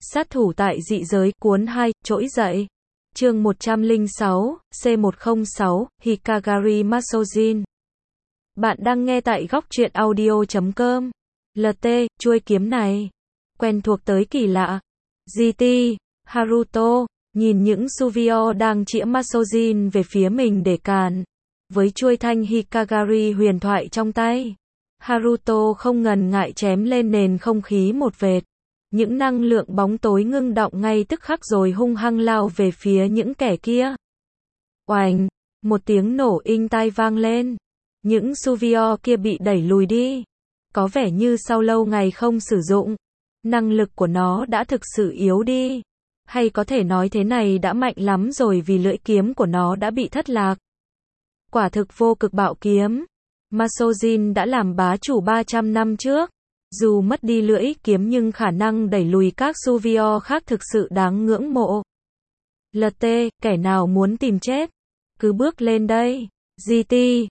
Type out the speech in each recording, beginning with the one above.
Sát thủ tại dị giới, cuốn 2, trỗi dậy. Chương 106, C106, Hikagari Masojin. Bạn đang nghe tại góc truyện audio.com. LT, chuôi kiếm này. Quen thuộc tới kỳ lạ. GT, Haruto, nhìn những Suvio đang chĩa Masojin về phía mình để càn. Với chuôi thanh Hikagari huyền thoại trong tay, Haruto không ngần ngại chém lên nền không khí một vệt. Những năng lượng bóng tối ngưng đọng ngay tức khắc rồi hung hăng lao về phía những kẻ kia. Oành, một tiếng nổ inh tai vang lên. Những Suvio kia bị đẩy lùi đi. Có vẻ như sau lâu ngày không sử dụng, năng lực của nó đã thực sự yếu đi. Hay có thể nói thế này đã mạnh lắm rồi vì lưỡi kiếm của nó đã bị thất lạc. Quả thực vô cực bạo kiếm. Masojin đã làm bá chủ 300 năm trước. Dù mất đi lưỡi kiếm nhưng khả năng đẩy lùi các Suvio khác thực sự đáng ngưỡng mộ. LT, kẻ nào muốn tìm chết? Cứ bước lên đây. GT,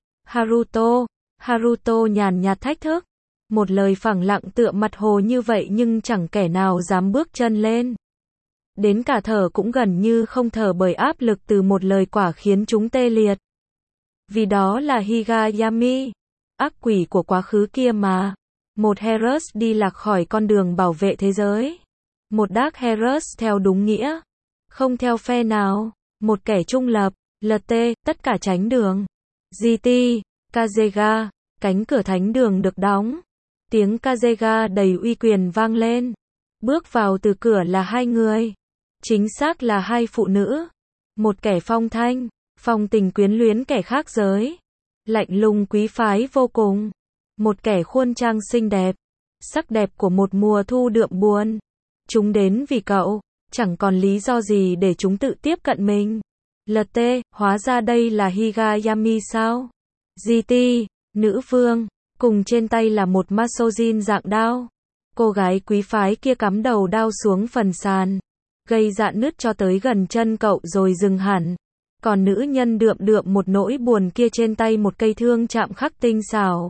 Haruto nhàn nhạt thách thức. Một lời phẳng lặng tựa mặt hồ như vậy nhưng chẳng kẻ nào dám bước chân lên. Đến cả thở cũng gần như không thở bởi áp lực từ một lời quả khiến chúng tê liệt. Vì đó là Higayami, ác quỷ của quá khứ kia mà. Một Heros đi lạc khỏi con đường bảo vệ thế giới. Một Dark Heros theo đúng nghĩa. Không theo phe nào. Một kẻ trung lập. LT, tất cả tránh đường. GT, Kazega, cánh cửa thánh đường được đóng. Tiếng Kazega đầy uy quyền vang lên. Bước vào từ cửa là hai người. Chính xác là hai phụ nữ. Một kẻ phong thanh, phong tình quyến luyến kẻ khác giới. Lạnh lùng quý phái vô cùng. Một kẻ khuôn trang xinh đẹp. Sắc đẹp của một mùa thu đượm buồn. Chúng đến vì cậu. Chẳng còn lý do gì để chúng tự tiếp cận mình. LT, hóa ra đây là Higayami sao? GT, nữ vương. Cùng trên tay là một Masojin dạng đao. Cô gái quý phái kia cắm đầu đao xuống phần sàn. Gây rạn nứt cho tới gần chân cậu rồi dừng hẳn. Còn nữ nhân đượm một nỗi buồn kia trên tay một cây thương chạm khắc tinh xảo.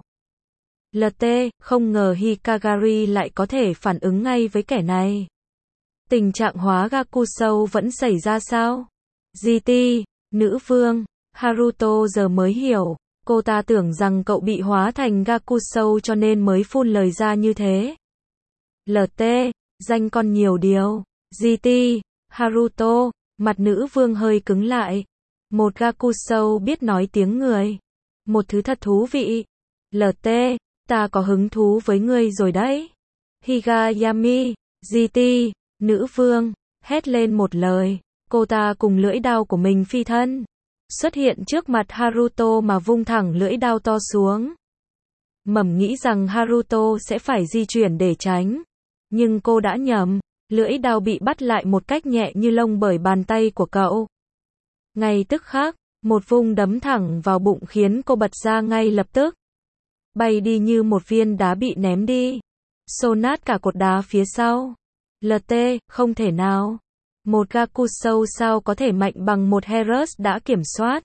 LT, không ngờ Hikagari lại có thể phản ứng ngay với kẻ này. Tình trạng hóa Gakusou vẫn xảy ra sao? GT, nữ vương. Haruto giờ mới hiểu. Cô ta tưởng rằng cậu bị hóa thành Gakusou cho nên mới phun lời ra như thế. LT, danh con nhiều điều. GT, Haruto, mặt nữ vương hơi cứng lại. Một Gakusou biết nói tiếng người. Một thứ thật thú vị. LT, ta có hứng thú với ngươi rồi đấy. Higayami, GT, nữ vương, hét lên một lời. Cô ta cùng lưỡi đao của mình phi thân. Xuất hiện trước mặt Haruto mà vung thẳng lưỡi đao to xuống. Mầm nghĩ rằng Haruto sẽ phải di chuyển để tránh. Nhưng cô đã nhầm. Lưỡi đao bị bắt lại một cách nhẹ như lông bởi bàn tay của cậu. Ngay tức khắc, một vung đấm thẳng vào bụng khiến cô bật ra ngay lập tức. Bay đi như một viên đá bị ném đi. Xô nát cả cột đá phía sau. LT, không thể nào. Một Gakusou sao có thể mạnh bằng một Heros đã kiểm soát.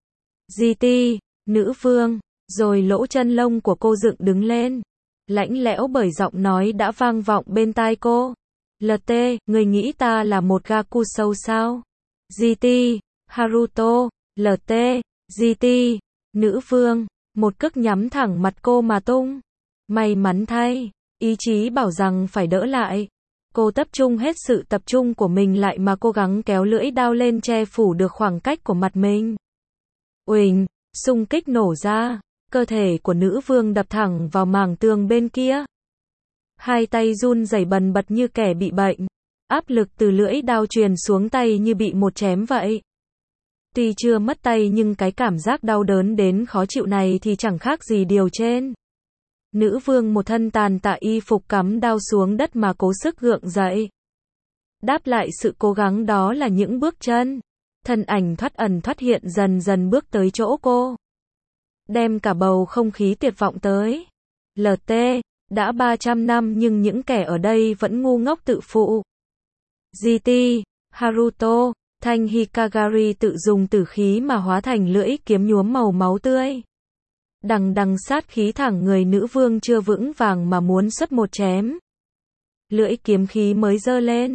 GT, nữ vương, rồi lỗ chân lông của cô dựng đứng lên. Lạnh lẽo bởi giọng nói đã vang vọng bên tai cô. LT, người nghĩ ta là một Gakusou sao? GT, Haruto, LT, GT, nữ vương, một cước nhắm thẳng mặt cô mà tung. May mắn thay, ý chí bảo rằng phải đỡ lại. Cô tập trung hết sự tập trung của mình lại mà cố gắng kéo lưỡi đao lên che phủ được khoảng cách của mặt mình. Uỳnh, xung kích nổ ra, cơ thể của nữ vương đập thẳng vào mảng tường bên kia. Hai tay run rẩy bần bật như kẻ bị bệnh. Áp lực từ lưỡi đao truyền xuống tay như bị một chém vậy. Tuy chưa mất tay nhưng cái cảm giác đau đớn đến khó chịu này thì chẳng khác gì điều trên. Nữ vương một thân tàn tạ y phục cắm đao xuống đất mà cố sức gượng dậy. Đáp lại sự cố gắng đó là những bước chân. Thân ảnh thoát ẩn thoát hiện dần dần bước tới chỗ cô. Đem cả bầu không khí tuyệt vọng tới. LT, đã 300 năm nhưng những kẻ ở đây vẫn ngu ngốc tự phụ. GT, Haruto, thanh Hikagari tự dùng tử khí mà hóa thành lưỡi kiếm nhuốm màu máu tươi. Đằng sát khí thẳng người nữ vương chưa vững vàng mà muốn xuất một chém. Lưỡi kiếm khí mới giơ lên,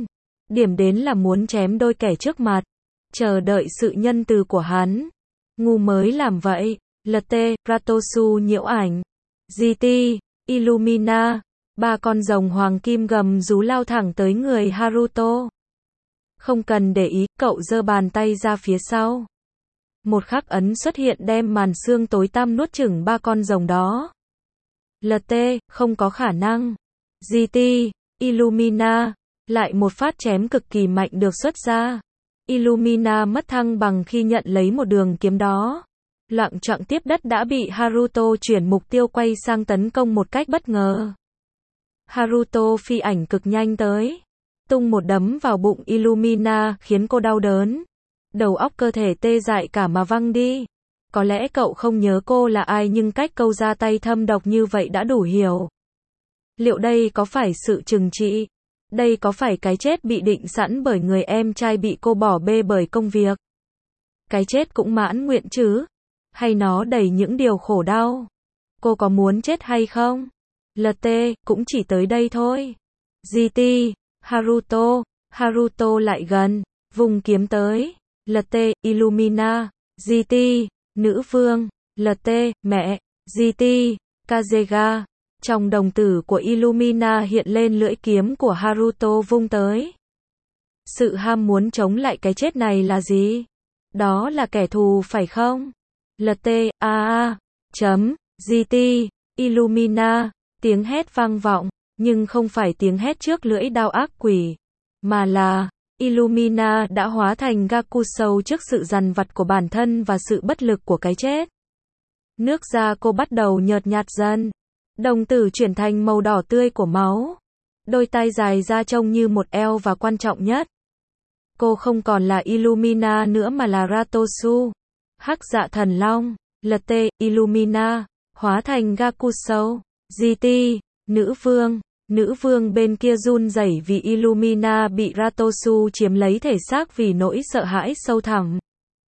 Điểm đến là muốn chém đôi kẻ trước mặt, chờ đợi sự nhân từ của hắn. Ngu mới làm vậy. LT, Ratosu nhiễu ảnh. GT, Illumina. Ba con rồng hoàng kim gầm rú lao thẳng tới người Haruto. Không cần để ý, cậu giơ bàn tay ra phía sau. Một khắc ấn xuất hiện đem màn xương tối tăm nuốt chửng ba con rồng đó. LT, không có khả năng. GT, Illumina. Lại một phát chém cực kỳ mạnh được xuất ra. Illumina mất thăng bằng khi nhận lấy một đường kiếm đó. Loạng choạng tiếp đất đã bị Haruto chuyển mục tiêu quay sang tấn công một cách bất ngờ. Haruto phi ảnh cực nhanh tới. Tung một đấm vào bụng Illumina khiến cô đau đớn. Đầu óc cơ thể tê dại cả mà văng đi. Có lẽ cậu không nhớ cô là ai nhưng cách câu ra tay thâm độc như vậy đã đủ hiểu. Liệu đây có phải sự trừng trị? Đây có phải cái chết bị định sẵn bởi người em trai bị cô bỏ bê bởi công việc? Cái chết cũng mãn nguyện chứ? Hay nó đầy những điều khổ đau? Cô có muốn chết hay không? LT, cũng chỉ tới đây thôi. GT, Haruto lại gần, vùng kiếm tới. LT, Illumina, GT, nữ vương, LT, mẹ, GT, Kazega. Trong đồng tử của Illumina hiện lên lưỡi kiếm của Haruto vung tới. Sự ham muốn chống lại cái chết này là gì? Đó là kẻ thù phải không? LT, GT, Illumina. Tiếng hét vang vọng, nhưng không phải tiếng hét trước lưỡi đao ác quỷ, mà là Illumina đã hóa thành Gakusou trước sự dằn vặt của bản thân và sự bất lực của cái chết. Nước da cô bắt đầu nhợt nhạt dần, đồng tử chuyển thành màu đỏ tươi của máu. Đôi tai dài ra trông như một eo và quan trọng nhất, cô không còn là Illumina nữa mà là Ratosu, hắc dạ thần long. LT, Illumina, hóa thành Gakusou. GT, nữ vương bên kia run rẩy vì Illumina bị Ratosu chiếm lấy thể xác vì nỗi sợ hãi sâu thẳm.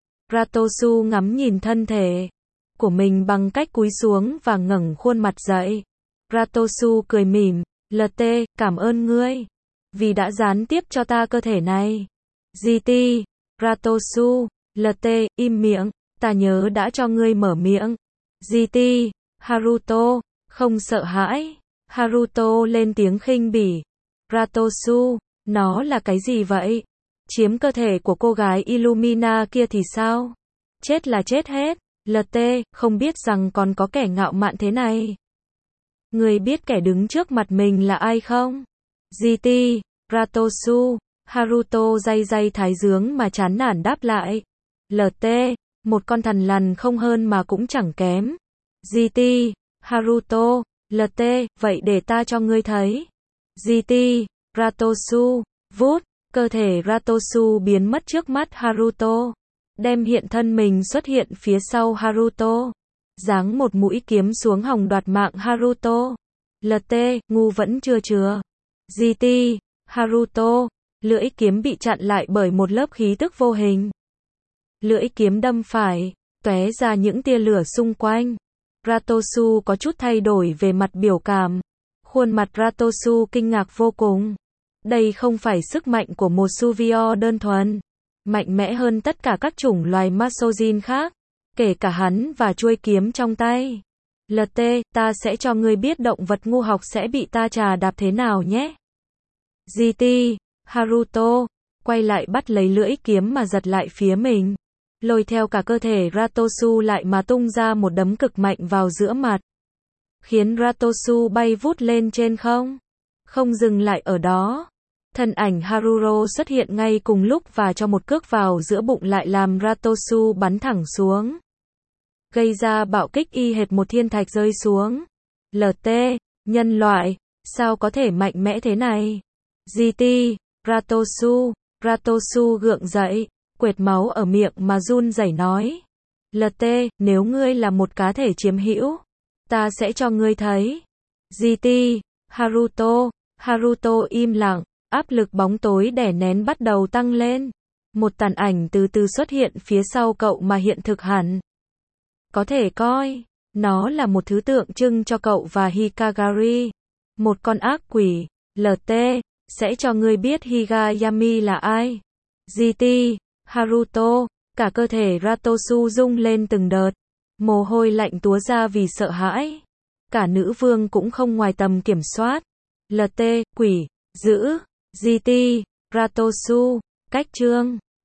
Ratosu ngắm nhìn thân thể của mình bằng cách cúi xuống và ngẩng khuôn mặt dậy. Ratosu cười mỉm, LT, cảm ơn ngươi, vì đã gián tiếp cho ta cơ thể này. GT, Ratosu, LT, im miệng, ta nhớ đã cho ngươi mở miệng. GT, Haruto, không sợ hãi. Haruto lên tiếng khinh bỉ. Ratosu, nó là cái gì vậy? Chiếm cơ thể của cô gái Illumina kia thì sao? Chết là chết hết. LT, không biết rằng còn có kẻ ngạo mạn thế này. Người biết kẻ đứng trước mặt mình là ai không? GT, Ratosu, Haruto day thái dương mà chán nản đáp lại. LT, một con thằn lằn không hơn mà cũng chẳng kém. GT, Haruto, LT, vậy để ta cho ngươi thấy. GT, Ratosu, vút, cơ thể Ratosu biến mất trước mắt Haruto, đem hiện thân mình xuất hiện phía sau Haruto, giáng một mũi kiếm xuống hòng đoạt mạng Haruto. LT, ngu vẫn chưa chừa. GT, Haruto, lưỡi kiếm bị chặn lại bởi một lớp khí tức vô hình. Lưỡi kiếm đâm phải, tóe ra những tia lửa xung quanh. Ratosu có chút thay đổi về mặt biểu cảm. Khuôn mặt Ratosu kinh ngạc vô cùng. Đây không phải sức mạnh của một Suvio đơn thuần, mạnh mẽ hơn tất cả các chủng loài Masojin khác, kể cả hắn và chuôi kiếm trong tay. LT, ta sẽ cho ngươi biết động vật ngu học sẽ bị ta trà đạp thế nào nhé. GT, Haruto, quay lại bắt lấy lưỡi kiếm mà giật lại phía mình. Lôi theo cả cơ thể Ratosu lại mà tung ra một đấm cực mạnh vào giữa mặt, khiến Ratosu bay vút lên trên không. Không dừng lại ở đó, thân ảnh Haruro xuất hiện ngay cùng lúc và cho một cước vào giữa bụng lại làm Ratosu bắn thẳng xuống, gây ra bạo kích y hệt một thiên thạch rơi xuống. LT, nhân loại, sao có thể mạnh mẽ thế này? GT, Ratosu gượng dậy, quệt máu ở miệng mà run rẩy nói. LT, nếu ngươi là một cá thể chiếm hữu, ta sẽ cho ngươi thấy. GT, Haruto im lặng, áp lực bóng tối đè nén bắt đầu tăng lên. Một tàn ảnh từ từ xuất hiện phía sau cậu mà hiện thực hẳn. Có thể coi, nó là một thứ tượng trưng cho cậu và Hikagari. Một con ác quỷ. LT, Sẽ cho ngươi biết Higayami là ai. GT, Haruto, cả cơ thể Ratosu rung lên từng đợt. Mồ hôi lạnh túa ra vì sợ hãi. Cả nữ vương cũng không ngoài tầm kiểm soát. LT, quỷ, giữ, GT, Ratosu, cách chương.